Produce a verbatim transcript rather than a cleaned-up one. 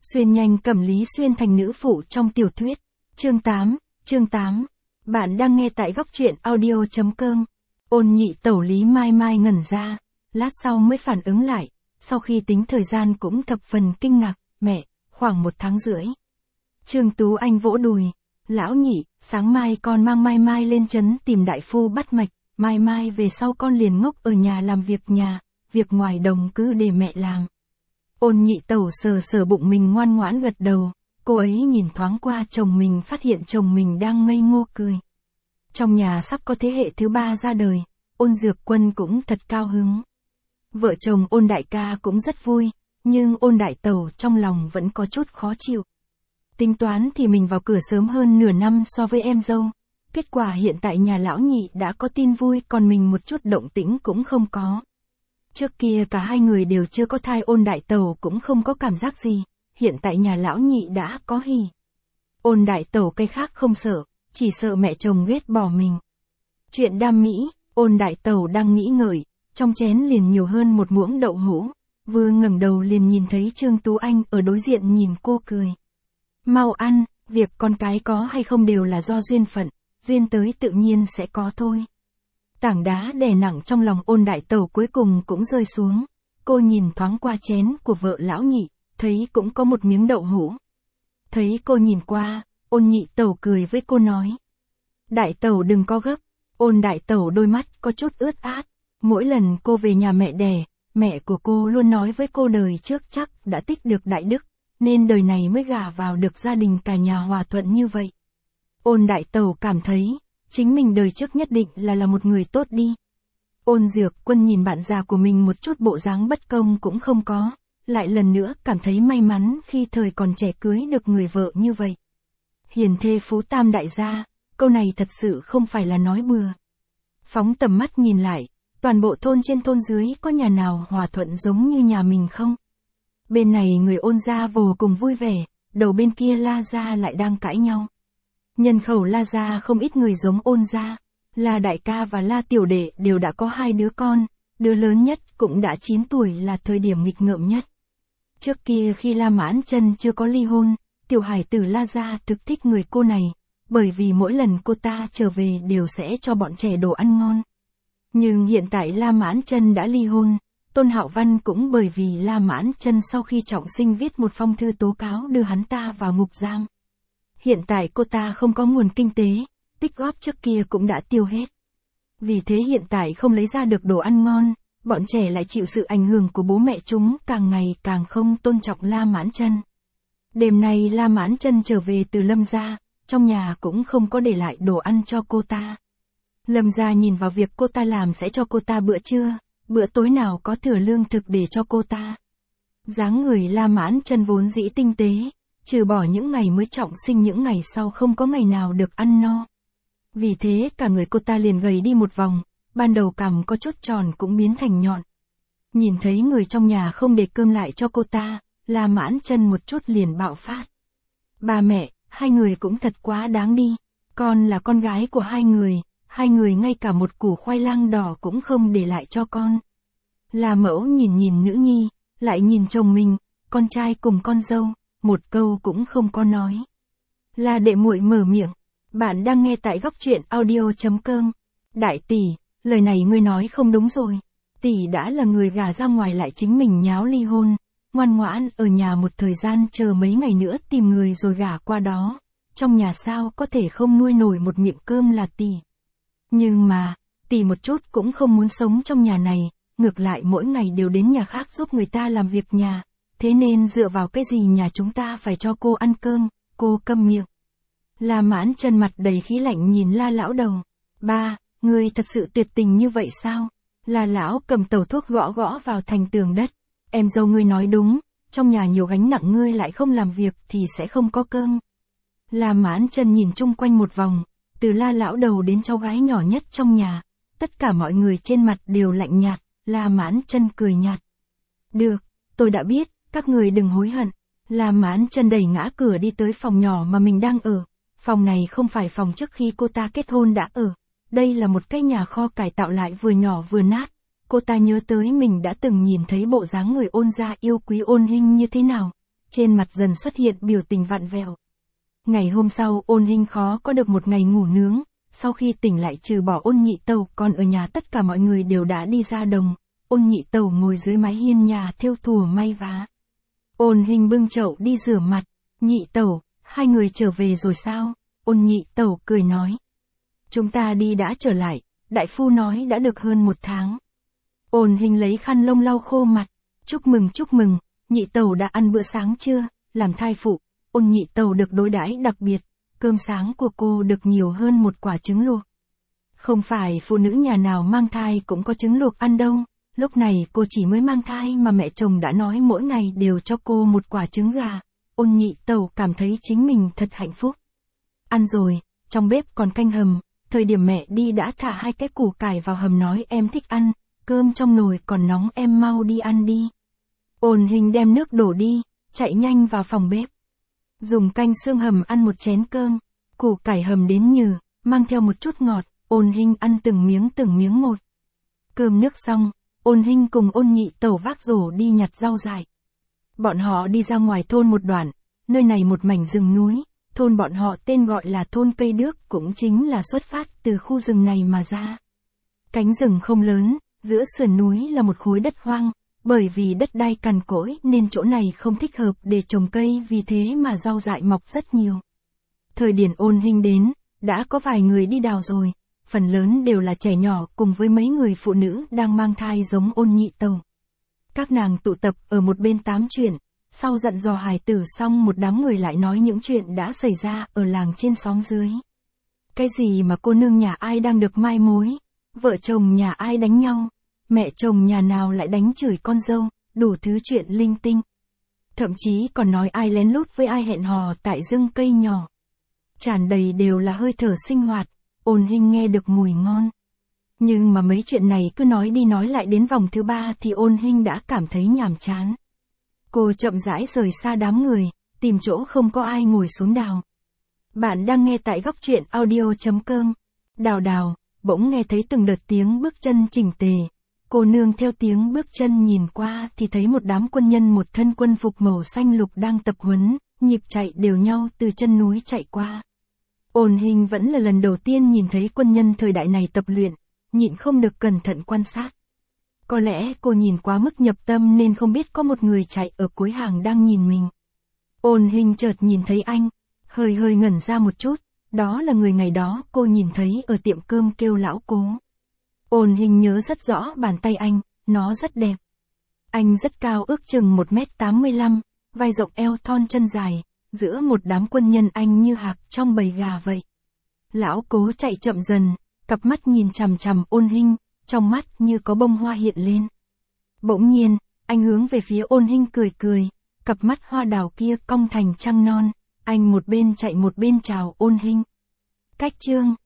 Xuyên nhanh cầm Lý Xuyên thành nữ phụ trong tiểu thuyết. Chương tám, chương tám. Bạn đang nghe tại góc truyện audio chấm com. Ôn nhị tẩu Lý Mai Mai ngẩn ra, lát sau mới phản ứng lại, sau khi tính thời gian cũng thập phần kinh ngạc, mẹ, khoảng một tháng rưỡi. Trương Tú Anh vỗ đùi, lão nhị, sáng mai con mang Mai Mai lên trấn tìm đại phu bắt mạch, Mai Mai về sau con liền ngốc ở nhà làm việc nhà, việc ngoài đồng cứ để mẹ làm. Ôn nhị tẩu sờ sờ bụng mình ngoan ngoãn gật đầu, cô ấy nhìn thoáng qua chồng mình phát hiện chồng mình đang ngây ngô cười. Trong nhà sắp có thế hệ thứ ba ra đời, Ôn Dược Quân cũng thật cao hứng. Vợ chồng Ôn đại ca cũng rất vui, nhưng Ôn đại tẩu trong lòng vẫn có chút khó chịu. Tính toán thì mình vào cửa sớm hơn nửa năm so với em dâu, kết quả hiện tại nhà lão nhị đã có tin vui còn mình một chút động tĩnh cũng không có. Trước kia cả hai người đều chưa có thai, Ôn đại tẩu cũng không có cảm giác gì, hiện tại nhà lão nhị đã có hỉ. Ôn đại tẩu cái khác không sợ, chỉ sợ mẹ chồng ghét bỏ mình. Chuyện đam mỹ, Ôn đại tẩu đang nghĩ ngợi, trong chén liền nhiều hơn một muỗng đậu hũ, vừa ngẩng đầu liền nhìn thấy Trương Tú Anh ở đối diện nhìn cô cười. Mau ăn, việc con cái có hay không đều là do duyên phận, duyên tới tự nhiên sẽ có thôi. Tảng đá đè nặng trong lòng Ôn đại tẩu cuối cùng cũng rơi xuống, cô nhìn thoáng qua chén của vợ lão nhị, thấy cũng có một miếng đậu hũ. Thấy cô nhìn qua, Ôn nhị tẩu cười với cô nói. Đại tẩu đừng có gấp. Ôn đại tẩu đôi mắt có chút ướt át, mỗi lần cô về nhà mẹ đẻ, mẹ của cô luôn nói với cô đời trước chắc đã tích được đại đức, nên đời này mới gả vào được gia đình cả nhà hòa thuận như vậy. Ôn đại tẩu cảm thấy, chính mình đời trước nhất định là là một người tốt đi. Ôn Dược Quân nhìn bạn già của mình một chút bộ dáng bất công cũng không có, lại lần nữa cảm thấy may mắn khi thời còn trẻ cưới được người vợ như vậy. Hiền thê phú tam đại gia, câu này thật sự không phải là nói bừa. Phóng tầm mắt nhìn lại, toàn bộ thôn trên thôn dưới có nhà nào hòa thuận giống như nhà mình không? Bên này người Ôn gia vô cùng vui vẻ, đầu bên kia La gia lại đang cãi nhau. Nhân khẩu La gia không ít người giống Ôn gia, La đại ca và La tiểu đệ đều đã có hai đứa con, đứa lớn nhất cũng đã chín tuổi là thời điểm nghịch ngợm nhất. Trước kia khi La Mãn Chân chưa có ly hôn, tiểu hải tử La gia thực thích người cô này, bởi vì mỗi lần cô ta trở về đều sẽ cho bọn trẻ đồ ăn ngon. Nhưng hiện tại La Mãn Chân đã ly hôn, Tôn Hạo Văn cũng bởi vì La Mãn Chân sau khi trọng sinh viết một phong thư tố cáo đưa hắn ta vào ngục giam. Hiện tại cô ta không có nguồn kinh tế, tích góp trước kia cũng đã tiêu hết. Vì thế hiện tại không lấy ra được đồ ăn ngon, bọn trẻ lại chịu sự ảnh hưởng của bố mẹ chúng càng ngày càng không tôn trọng La Mãn Chân. Đêm nay La Mãn Chân trở về từ Lâm gia, trong nhà cũng không có để lại đồ ăn cho cô ta. Lâm gia nhìn vào việc cô ta làm sẽ cho cô ta bữa trưa, bữa tối nào có thừa lương thực để cho cô ta. Dáng người La Mãn Chân vốn dĩ tinh tế, trừ bỏ những ngày mới trọng sinh những ngày sau không có ngày nào được ăn no. Vì thế cả người cô ta liền gầy đi một vòng, ban đầu cằm có chút tròn cũng biến thành nhọn. Nhìn thấy người trong nhà không để cơm lại cho cô ta, La Mãn Chân một chút liền bạo phát. Ba mẹ, hai người cũng thật quá đáng đi, con là con gái của hai người, hai người ngay cả một củ khoai lang đỏ cũng không để lại cho con. La mẫu nhìn nhìn nữ nhi, lại nhìn chồng mình, con trai cùng con dâu, một câu cũng không có nói. La đệ muội mở miệng, bạn đang nghe tại góc truyện audio chấm com. Đại tỷ, lời này ngươi nói không đúng rồi, tỷ đã là người gả ra ngoài lại chính mình nháo ly hôn. Ngoan ngoãn ở nhà một thời gian chờ mấy ngày nữa tìm người rồi gả qua đó, trong nhà sao có thể không nuôi nổi một miệng cơm là tỷ. Nhưng mà, tỷ một chút cũng không muốn sống trong nhà này, ngược lại mỗi ngày đều đến nhà khác giúp người ta làm việc nhà, thế nên dựa vào cái gì nhà chúng ta phải cho cô ăn cơm, cô câm miệng. La Mãn Chân mặt đầy khí lạnh nhìn La lão đầu, ba, ngươi thật sự tuyệt tình như vậy sao? La lão cầm tẩu thuốc gõ gõ vào thành tường đất. Em dâu ngươi nói đúng, trong nhà nhiều gánh nặng ngươi lại không làm việc thì sẽ không có cơm. La Mãn Chân nhìn chung quanh một vòng, từ La lão đầu đến cháu gái nhỏ nhất trong nhà, tất cả mọi người trên mặt đều lạnh nhạt, La Mãn Chân cười nhạt. Được, tôi đã biết, các người đừng hối hận. La Mãn Chân đẩy ngã cửa đi tới phòng nhỏ mà mình đang ở, phòng này không phải phòng trước khi cô ta kết hôn đã ở, đây là một cái nhà kho cải tạo lại vừa nhỏ vừa nát. Cô ta nhớ tới mình đã từng nhìn thấy bộ dáng người Ôn gia yêu quý Ôn Hinh như thế nào, trên mặt dần xuất hiện biểu tình vặn vẹo. Ngày hôm sau Ôn Hinh khó có được một ngày ngủ nướng, sau khi tỉnh lại trừ bỏ Ôn Nhị Tẩu còn ở nhà tất cả mọi người đều đã đi ra đồng. Ôn Nhị Tẩu ngồi dưới mái hiên nhà thêu thùa may vá. Ôn Hinh bưng chậu đi rửa mặt. Nhị Tẩu, hai người trở về rồi sao? Ôn Nhị Tẩu cười nói. Chúng ta đi đã trở lại, đại phu nói đã được hơn một tháng. Ôn Hinh lấy khăn lông lau khô mặt. Chúc mừng chúc mừng, Nhị Tẩu đã ăn bữa sáng chưa? Làm thai phụ, Ôn Nhị Tẩu được đối đãi đặc biệt, cơm sáng của cô được nhiều hơn một quả trứng luộc. Không phải phụ nữ nhà nào mang thai cũng có trứng luộc ăn đâu, lúc này cô chỉ mới mang thai mà mẹ chồng đã nói mỗi ngày đều cho cô một quả trứng gà. Ôn Nhị Tẩu cảm thấy chính mình thật hạnh phúc. Ăn rồi, trong bếp còn canh hầm, thời điểm mẹ đi đã thả hai cái củ cải vào hầm nói em thích ăn, cơm trong nồi còn nóng em mau đi ăn đi. Ôn Hinh đem nước đổ đi, chạy nhanh vào phòng bếp. Dùng canh xương hầm ăn một chén cơm, củ cải hầm đến nhừ, mang theo một chút ngọt, Ôn Hinh ăn từng miếng từng miếng một. Cơm nước xong, Ôn Hinh cùng Ôn Nhị Tẩu vác rổ đi nhặt rau dại. Bọn họ đi ra ngoài thôn một đoạn, nơi này một mảnh rừng núi, thôn bọn họ tên gọi là thôn Cây Đước cũng chính là xuất phát từ khu rừng này mà ra. Cánh rừng không lớn, giữa sườn núi là một khối đất hoang, bởi vì đất đai cằn cỗi nên chỗ này không thích hợp để trồng cây vì thế mà rau dại mọc rất nhiều. Thời điểm Ôn Hinh đến, đã có vài người đi đào rồi, phần lớn đều là trẻ nhỏ cùng với mấy người phụ nữ đang mang thai giống Ôn Nhị Tẩu. Các nàng tụ tập ở một bên tám chuyện, sau dặn dò hài tử xong một đám người lại nói những chuyện đã xảy ra ở làng trên xóm dưới. Cái gì mà cô nương nhà ai đang được mai mối, vợ chồng nhà ai đánh nhau, mẹ chồng nhà nào lại đánh chửi con dâu, đủ thứ chuyện linh tinh. Thậm chí còn nói ai lén lút với ai hẹn hò tại rừng cây nhỏ. Tràn đầy đều là hơi thở sinh hoạt, Ôn Hinh nghe được mùi ngon. Nhưng mà mấy chuyện này cứ nói đi nói lại đến vòng thứ ba thì Ôn Hinh đã cảm thấy nhàm chán. Cô chậm rãi rời xa đám người, tìm chỗ không có ai ngồi xuống đào. Bạn đang nghe tại góc truyện audio chấm com. Đào đào, bỗng nghe thấy từng đợt tiếng bước chân chỉnh tề. Cô nương theo tiếng bước chân nhìn qua thì thấy một đám quân nhân một thân quân phục màu xanh lục đang tập huấn, nhịp chạy đều nhau từ chân núi chạy qua. Ôn Hinh vẫn là lần đầu tiên nhìn thấy quân nhân thời đại này tập luyện, nhịn không được cẩn thận quan sát. Có lẽ cô nhìn quá mức nhập tâm nên không biết có một người chạy ở cuối hàng đang nhìn mình. Ôn Hinh chợt nhìn thấy anh, hơi hơi ngẩn ra một chút, đó là người ngày đó cô nhìn thấy ở tiệm cơm kêu lão Cố. Ôn Hinh nhớ rất rõ bàn tay anh, nó rất đẹp. Anh rất cao ước chừng một mét tám mươi lăm, vai rộng eo thon chân dài, giữa một đám quân nhân anh như hạc trong bầy gà vậy. Lão Cố chạy chậm dần, cặp mắt nhìn chằm chằm Ôn Hinh, trong mắt như có bông hoa hiện lên. Bỗng nhiên, anh hướng về phía Ôn Hinh cười cười, cặp mắt hoa đào kia cong thành trăng non, anh một bên chạy một bên chào Ôn Hinh. Cách chương